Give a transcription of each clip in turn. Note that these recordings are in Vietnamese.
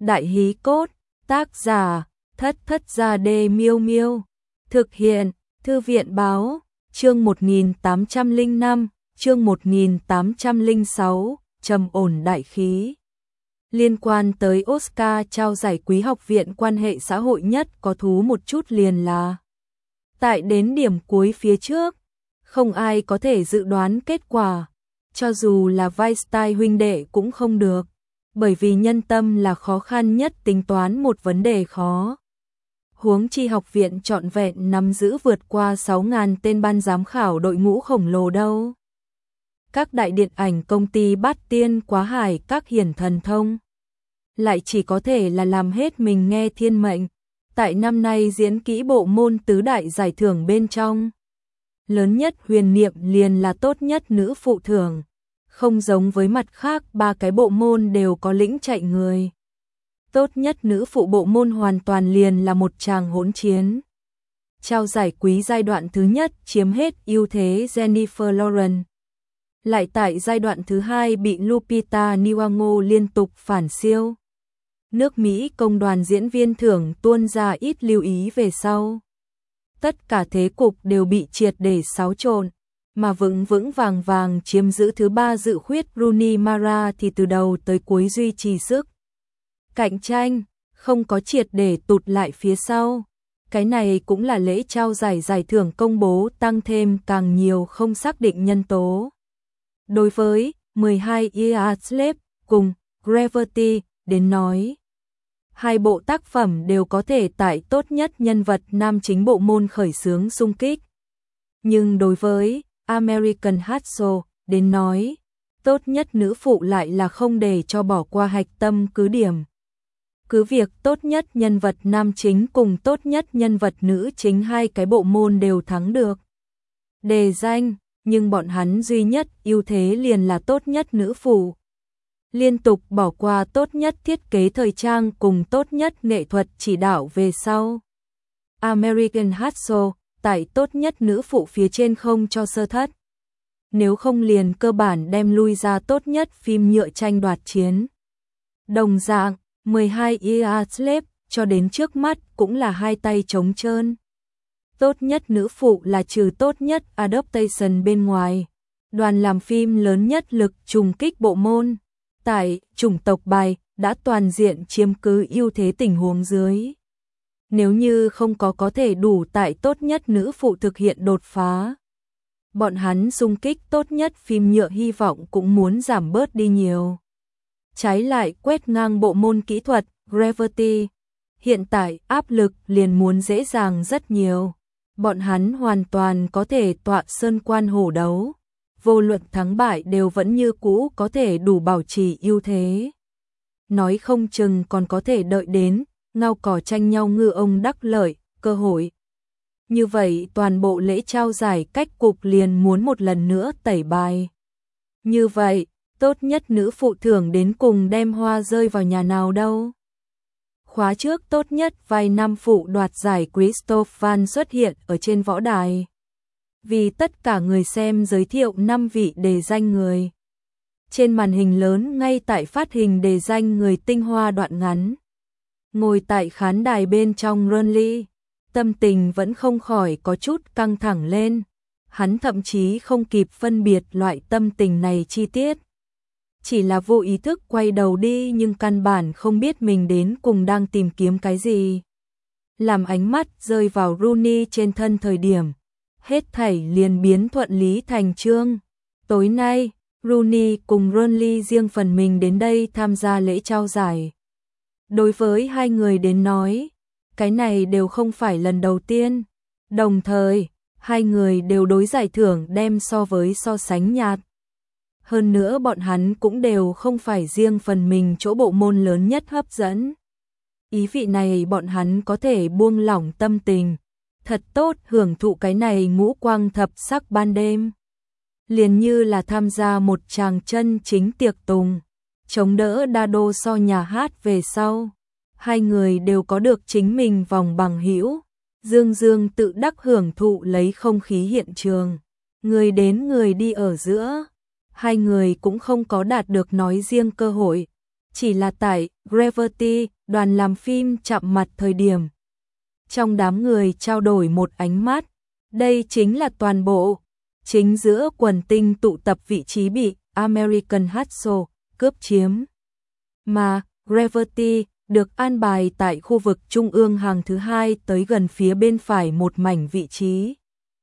Đại hí cốt, tác giả, Thất Thất Gia Đê Miêu Miêu. Thực hiện, Thư viện báo, chương 1805, chương 1806, trầm ổn đại khí. Liên quan tới Oscar trao giải Quý học viện quan hệ xã hội nhất có thú một chút liền là tại đến điểm cuối phía trước, không ai có thể dự đoán kết quả, cho dù là Weinstein huynh đệ cũng không được, bởi vì nhân tâm là khó khăn nhất tính toán một vấn đề khó. Huống chi học viện trọn vẹn nắm giữ vượt qua 6.000 tên ban giám khảo đội ngũ khổng lồ đâu. Các đại điện ảnh công ty bát tiên quá hải các hiển thần thông, lại chỉ có thể là làm hết mình nghe thiên mệnh. Tại năm nay diễn kỹ bộ môn tứ đại giải thưởng bên trong, lớn nhất huyền niệm liền là tốt nhất nữ phụ thưởng, không giống với mặt khác ba cái bộ môn đều có lĩnh chạy người. Tốt nhất nữ phụ bộ môn hoàn toàn liền là một tràng hỗn chiến. Trao giải Quý giai đoạn thứ nhất chiếm hết ưu thế Jennifer Lawrence. Lại tại giai đoạn thứ hai bị Lupita Nyong'o liên tục phản siêu. Nước Mỹ công đoàn diễn viên thưởng tuôn ra ít lưu ý về sau. Tất cả thế cục đều bị triệt để xáo trộn, mà vững vững vàng vàng chiếm giữ thứ ba dự khuyết Rooney Mara thì từ đầu tới cuối duy trì sức cạnh tranh, không có triệt để tụt lại phía sau. Cái này cũng là lễ trao giải giải thưởng công bố tăng thêm càng nhiều không xác định nhân tố. Đối với 12 Years Slave cùng Gravity đến nói, hai bộ tác phẩm đều có thể tại tốt nhất nhân vật nam chính bộ môn khởi xướng xung kích. Nhưng đối với American Hustle đến nói, tốt nhất nữ phụ lại là không để cho bỏ qua hạch tâm cứ điểm. Cứ việc tốt nhất nhân vật nam chính cùng tốt nhất nhân vật nữ chính hai cái bộ môn đều thắng được đề danh, nhưng bọn hắn duy nhất ưu thế liền là tốt nhất nữ phụ. Liên tục bỏ qua tốt nhất thiết kế thời trang cùng tốt nhất nghệ thuật chỉ đạo về sau. American Hustle tại tốt nhất nữ phụ phía trên không cho sơ thất. Nếu không liền cơ bản đem lui ra tốt nhất phim nhựa tranh đoạt chiến. Đồng dạng, 12 Years Slave cho đến trước mắt cũng là hai tay trống trơn. Tốt nhất nữ phụ là trừ tốt nhất adaptation bên ngoài, đoàn làm phim lớn nhất lực trùng kích bộ môn. Tại chủng tộc bài đã toàn diện chiếm cứ ưu thế tình huống dưới. Nếu như không có thể đủ tại tốt nhất nữ phụ thực hiện đột phá, bọn hắn xung kích tốt nhất phim nhựa hy vọng cũng muốn giảm bớt đi nhiều. Trái lại quét ngang bộ môn kỹ thuật, Gravity, hiện tại áp lực liền muốn dễ dàng rất nhiều. Bọn hắn hoàn toàn có thể tọa sơn quan hổ đấu. Vô luận thắng bại đều vẫn như cũ có thể đủ bảo trì ưu thế. Nói không chừng còn có thể đợi đến ngao cỏ tranh nhau ngư ông đắc lợi, cơ hội. Như vậy toàn bộ lễ trao giải cách cục liền muốn một lần nữa tẩy bài. Như vậy, tốt nhất nữ phụ thưởng đến cùng đem hoa rơi vào nhà nào đâu. Khóa trước tốt nhất vai nam phụ đoạt giải Christoph Waltz xuất hiện ở trên võ đài. Vì tất cả người xem giới thiệu 5 vị đề danh người. Trên màn hình lớn ngay tại phát hình đề danh người tinh hoa đoạn ngắn. Ngồi tại khán đài bên trong Ronly, tâm tình vẫn không khỏi có chút căng thẳng lên. Hắn thậm chí không kịp phân biệt loại tâm tình này chi tiết. Chỉ là vô ý thức quay đầu đi nhưng căn bản không biết mình đến cùng đang tìm kiếm cái gì. Làm ánh mắt rơi vào Rooney trên thân thời điểm, hết thảy liền biến thuận lý thành chương. Tối nay, Rooney cùng Ronly riêng phần mình đến đây tham gia lễ trao giải. Đối với hai người đến nói, cái này đều không phải lần đầu tiên. Đồng thời, hai người đều đối giải thưởng đem so sánh nhạt. Hơn nữa bọn hắn cũng đều không phải riêng phần mình chỗ bộ môn lớn nhất hấp dẫn. Ý vị này bọn hắn có thể buông lỏng tâm tình, thật tốt hưởng thụ cái này ngũ quang thập sắc ban đêm. Liền như là tham gia một tràng chân chính tiệc tùng, chống đỡ đa đô so nhà hát về sau. Hai người đều có được chính mình vòng bằng hữu, dương dương tự đắc hưởng thụ lấy không khí hiện trường. Người đến người đi ở giữa, hai người cũng không có đạt được nói riêng cơ hội. Chỉ là tại Gravity, đoàn làm phim chạm mặt thời điểm. Trong đám người trao đổi một ánh mắt, đây chính là toàn bộ. Chính giữa quần tinh tụ tập vị trí bị American Hustle cướp chiếm. Mà Gravity được an bài tại khu vực trung ương hàng thứ hai tới gần phía bên phải một mảnh vị trí.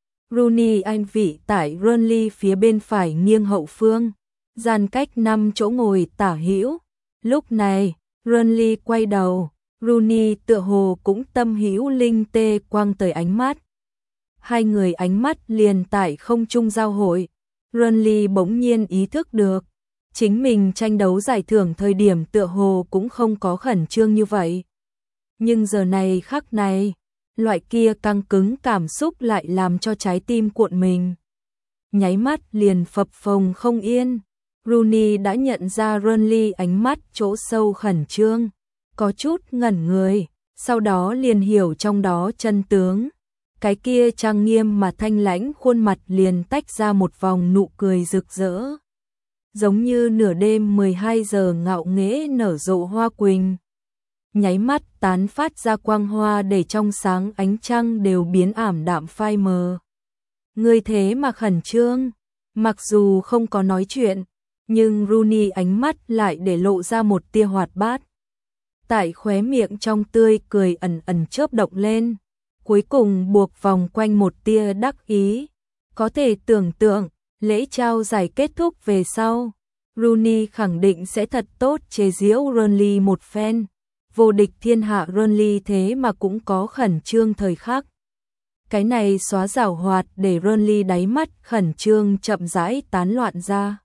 Rooney anh vị tại Burnley phía bên phải nghiêng hậu phương, gian cách 5 chỗ ngồi tả hữu. Lúc này, Burnley quay đầu, Rooney tựa hồ cũng tâm hữu linh tê quang tới ánh mắt. Hai người ánh mắt liền tại không trung giao hội. Burnley bỗng nhiên ý thức được, chính mình tranh đấu giải thưởng thời điểm tựa hồ cũng không có khẩn trương như vậy. Nhưng giờ này khắc này, loại kia căng cứng cảm xúc lại làm cho trái tim cuộn mình. Nháy mắt liền phập phồng không yên. Rooney đã nhận ra Burnley ánh mắt chỗ sâu khẩn trương, có chút ngẩn người, sau đó liền hiểu trong đó chân tướng. Cái kia trang nghiêm mà thanh lãnh khuôn mặt liền tách ra một vòng nụ cười rực rỡ. Giống như nửa đêm 12 giờ ngạo nghễ nở rộ hoa quỳnh. Nháy mắt tán phát ra quang hoa để trong sáng ánh trăng đều biến ảm đạm phai mờ. Người thế mà khẩn trương, mặc dù không có nói chuyện, nhưng Rooney ánh mắt lại để lộ ra một tia hoạt bát. Tại khóe miệng trong tươi cười ẩn ẩn chớp động lên, cuối cùng buộc vòng quanh một tia đắc ý. Có thể tưởng tượng, lễ trao giải kết thúc về sau, Rooney khẳng định sẽ thật tốt chế giễu Burnley một phen. Vô địch thiên hạ Burnley thế mà cũng có khẩn trương thời khắc. Cái này xóa giảo hoạt để Burnley đáy mắt khẩn trương chậm rãi tán loạn ra.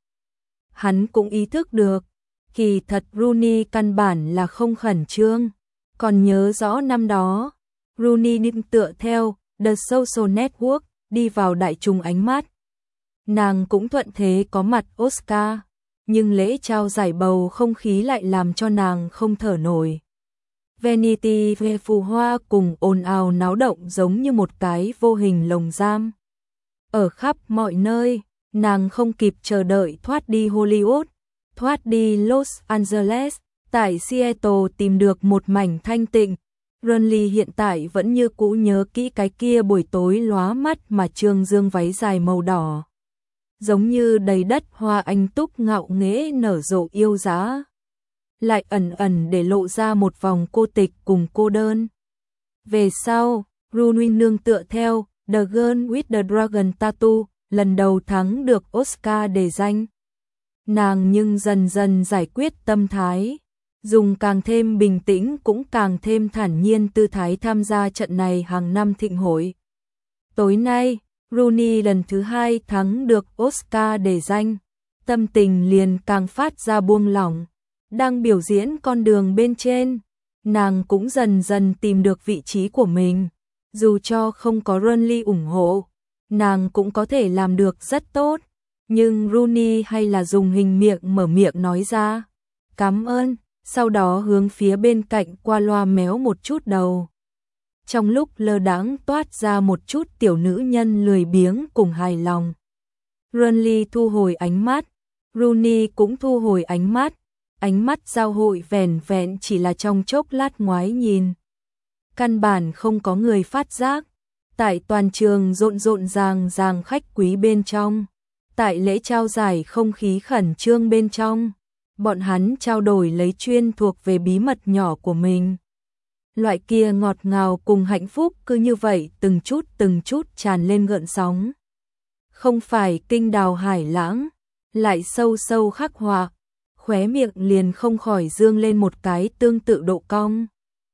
Hắn cũng ý thức được, kỳ thật Rooney căn bản là không khẩn trương. Còn nhớ rõ năm đó, Rooney nịnh tựa theo The Social Network đi vào đại chúng ánh mắt. Nàng cũng thuận thế có mặt Oscar, nhưng lễ trao giải bầu không khí lại làm cho nàng không thở nổi. Vanity Fair phù hoa cùng ồn ào náo động giống như một cái vô hình lồng giam. Ở khắp mọi nơi, nàng không kịp chờ đợi thoát đi Hollywood, thoát đi Los Angeles, tại Seattle tìm được một mảnh thanh tịnh. Burnley hiện tại vẫn như cũ nhớ kỹ cái kia buổi tối lóa mắt mà trương dương váy dài màu đỏ. Giống như đầy đất hoa anh túc ngạo nghễ nở rộ yêu dã. Lại ẩn ẩn để lộ ra một vòng cô tịch cùng cô đơn. Về sau, Rooney nương tựa theo The Girl with the Dragon Tattoo, lần đầu thắng được Oscar đề danh. Nàng nhưng dần dần giải quyết tâm thái, dùng càng thêm bình tĩnh cũng càng thêm thản nhiên tư thái tham gia trận này hàng năm thịnh hội. Tối nay, Rooney lần thứ hai thắng được Oscar đề danh, tâm tình liền càng phát ra buông lỏng. Đang biểu diễn con đường bên trên, nàng cũng dần dần tìm được vị trí của mình. Dù cho không có Burnley ủng hộ, nàng cũng có thể làm được rất tốt. Nhưng Rooney hay là dùng hình miệng mở miệng nói ra, cảm ơn, sau đó hướng phía bên cạnh qua loa méo một chút đầu. Trong lúc lơ đãng toát ra một chút tiểu nữ nhân lười biếng cùng hài lòng. Burnley thu hồi ánh mắt, Rooney cũng thu hồi ánh mắt. Ánh mắt giao hội vẻn vẹn chỉ là trong chốc lát ngoái nhìn. Căn bản không có người phát giác. Tại toàn trường rộn rộn ràng khách quý bên trong. Tại lễ trao giải không khí khẩn trương bên trong. Bọn hắn trao đổi lấy chuyên thuộc về bí mật nhỏ của mình. Loại kia ngọt ngào cùng hạnh phúc cứ như vậy từng chút tràn lên gợn sóng. Không phải kinh đào hải lãng, lại sâu sâu khắc họa. Khóe miệng liền không khỏi dương lên một cái tương tự độ cong.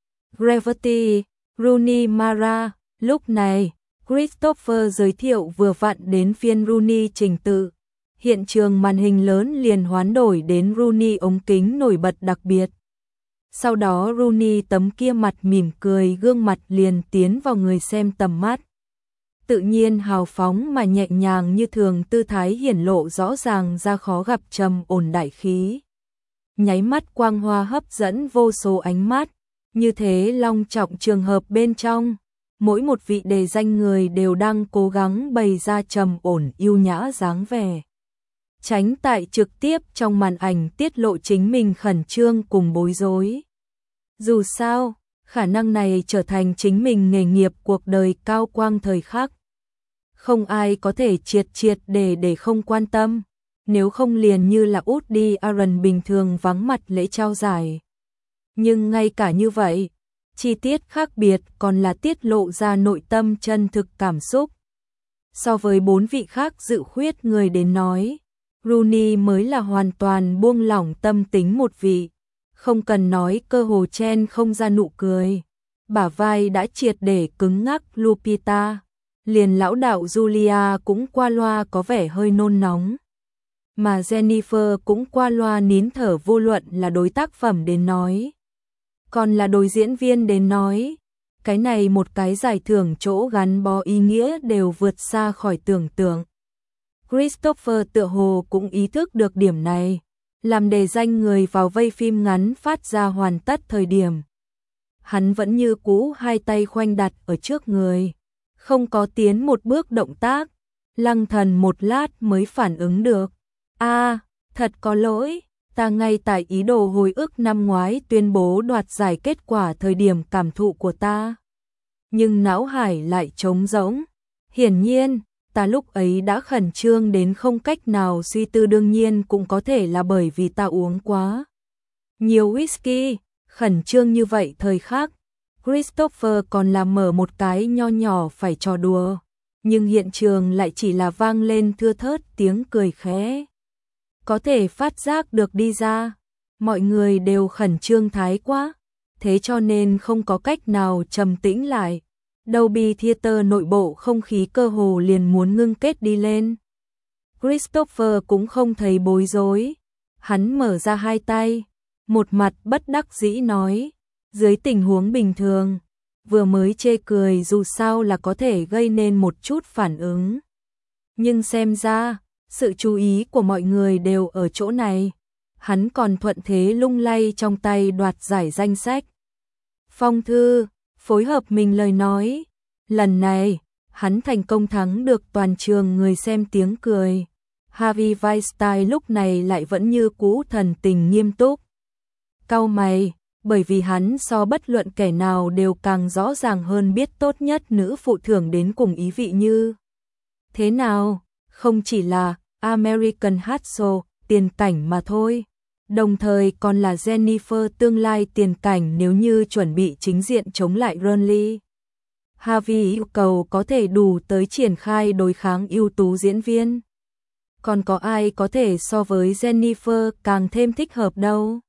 Gravity, Rooney Mara, lúc này, Christopher giới thiệu vừa vặn đến phiên Rooney trình tự. Hiện trường màn hình lớn liền hoán đổi đến Rooney ống kính nổi bật đặc biệt. Sau đó Rooney tấm kia mặt mỉm cười gương mặt liền tiến vào người xem tầm mắt. Tự nhiên hào phóng mà nhẹ nhàng như thường tư thái hiển lộ rõ ràng ra khó gặp trầm ổn đại khí. Nháy mắt quang hoa hấp dẫn vô số ánh mắt, như thế long trọng trường hợp bên trong, mỗi một vị đề danh người đều đang cố gắng bày ra trầm ổn yêu nhã dáng vẻ. tránh tại trực tiếp trong màn ảnh tiết lộ chính mình khẩn trương cùng bối rối. Dù sao, khả năng này trở thành chính mình nghề nghiệp cuộc đời cao quang thời khắc. Không ai có thể triệt để không quan tâm, nếu không liền như là Woody Allen bình thường vắng mặt lễ trao giải. Nhưng ngay cả như vậy, chi tiết khác biệt còn là tiết lộ ra nội tâm chân thực cảm xúc. So với 4 vị khác dự khuyết người đến nói, Rooney mới là hoàn toàn buông lỏng tâm tính một vị, không cần nói cơ hồ chen không ra nụ cười. Bả vai đã triệt để cứng ngắc Lupita, liền lão đạo Julia cũng qua loa có vẻ hơi nôn nóng. Mà Jennifer cũng qua loa nín thở vô luận là đối tác phẩm đến nói. Còn là đối diễn viên đến nói, cái này một cái giải thưởng chỗ gắn bó ý nghĩa đều vượt xa khỏi tưởng tượng. Christopher tựa hồ cũng ý thức được điểm này, làm đề danh người vào vây phim ngắn phát ra hoàn tất thời điểm. Hắn vẫn như cũ hai tay khoanh đặt ở trước người, không có tiến một bước động tác, Lăng Thần một lát mới phản ứng được. Thật có lỗi, ta ngay tại ý đồ hồi ức năm ngoái tuyên bố đoạt giải kết quả thời điểm cảm thụ của ta. Nhưng não hải lại trống rỗng. Hiển nhiên, ta lúc ấy đã khẩn trương đến không cách nào suy tư, đương nhiên cũng có thể là bởi vì ta uống quá nhiều whisky, khẩn trương như vậy thời khắc. Christopher còn làm mở một cái nho nhỏ phải trò đùa, nhưng hiện trường lại chỉ là vang lên thưa thớt tiếng cười khẽ. Có thể phát giác được đi ra, mọi người đều khẩn trương thái quá, thế cho nên không có cách nào trầm tĩnh lại. Dolby Theater nội bộ không khí cơ hồ liền muốn ngưng kết đi lên. Christopher cũng không thấy bối rối, hắn mở ra hai tay, một mặt bất đắc dĩ nói, dưới tình huống bình thường, vừa mới chê cười dù sao là có thể gây nên một chút phản ứng. Nhưng xem ra, sự chú ý của mọi người đều ở chỗ này, hắn còn thuận thế lung lay trong tay đoạt giải danh sách. Phong thư, phối hợp mình lời nói, lần này, hắn thành công thắng được toàn trường người xem tiếng cười. Harvey Weinstein lúc này lại vẫn như cũ thần tình nghiêm túc. Cau mày, bởi vì hắn so bất luận kẻ nào đều càng rõ ràng hơn biết tốt nhất nữ phụ thưởng đến cùng ý vị như thế nào, không chỉ là American Hustle, tiền cảnh mà thôi, đồng thời còn là Jennifer tương lai tiền cảnh nếu như chuẩn bị chính diện chống lại Burnley. Harvey yêu cầu có thể đủ tới triển khai đối kháng ưu tú diễn viên. Còn có ai có thể so với Jennifer càng thêm thích hợp đâu.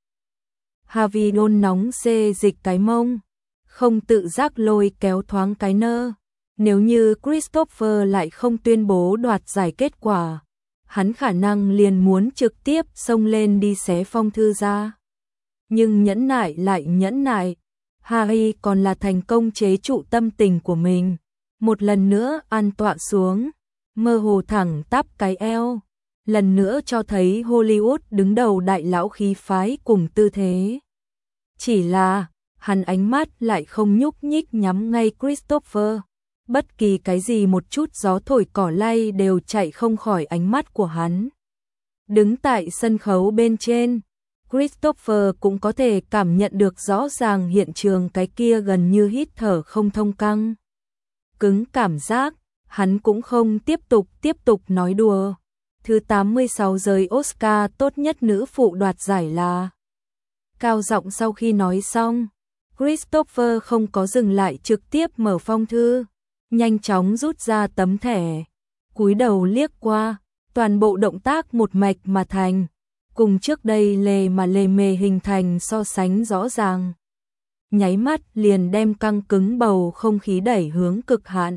Harvey nôn nóng xê dịch cái mông, không tự giác lôi kéo thoáng cái nơ. Nếu như Christopher lại không tuyên bố đoạt giải kết quả, hắn khả năng liền muốn trực tiếp xông lên đi xé phong thư ra. Nhưng nhẫn nại lại nhẫn nại, Harry còn là thành công chế trụ tâm tình của mình. Một lần nữa an tọa xuống, mơ hồ thẳng tắp cái eo, lần nữa cho thấy Hollywood đứng đầu đại lão khí phái cùng tư thế. Chỉ là, hắn ánh mắt lại không nhúc nhích nhắm ngay Christopher. Bất kỳ cái gì một chút gió thổi cỏ lay đều chạy không khỏi ánh mắt của hắn. Đứng tại sân khấu bên trên, Christopher cũng có thể cảm nhận được rõ ràng hiện trường cái kia gần như hít thở không thông căng. Cứng cảm giác, hắn cũng không tiếp tục nói đùa. Thứ 86 giới Oscar tốt nhất nữ phụ đoạt giải là. Cao giọng sau khi nói xong, Christopher không có dừng lại, trực tiếp mở phong thư, nhanh chóng rút ra tấm thẻ, cúi đầu liếc qua, toàn bộ động tác một mạch mà thành, cùng trước đây lề mề hình thành so sánh rõ ràng. Nháy mắt liền đem căng cứng bầu không khí đẩy hướng cực hạn.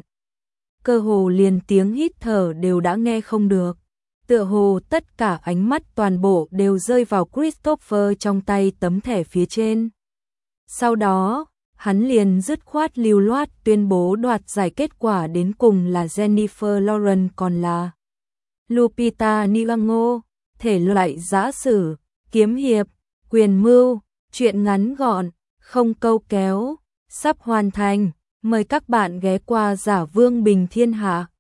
Cơ hồ liền tiếng hít thở đều đã nghe không được. Tựa hồ tất cả ánh mắt toàn bộ đều rơi vào Christopher trong tay tấm thẻ phía trên. Sau đó, hắn liền dứt khoát lưu loát tuyên bố đoạt giải kết quả đến cùng là Jennifer Lawrence còn là Lupita Nyong'o. Thể loại giã sử, kiếm hiệp, quyền mưu, truyện ngắn gọn, không câu kéo, sắp hoàn thành. Mời các bạn ghé qua Giả Vương Bình Thiên Hạ.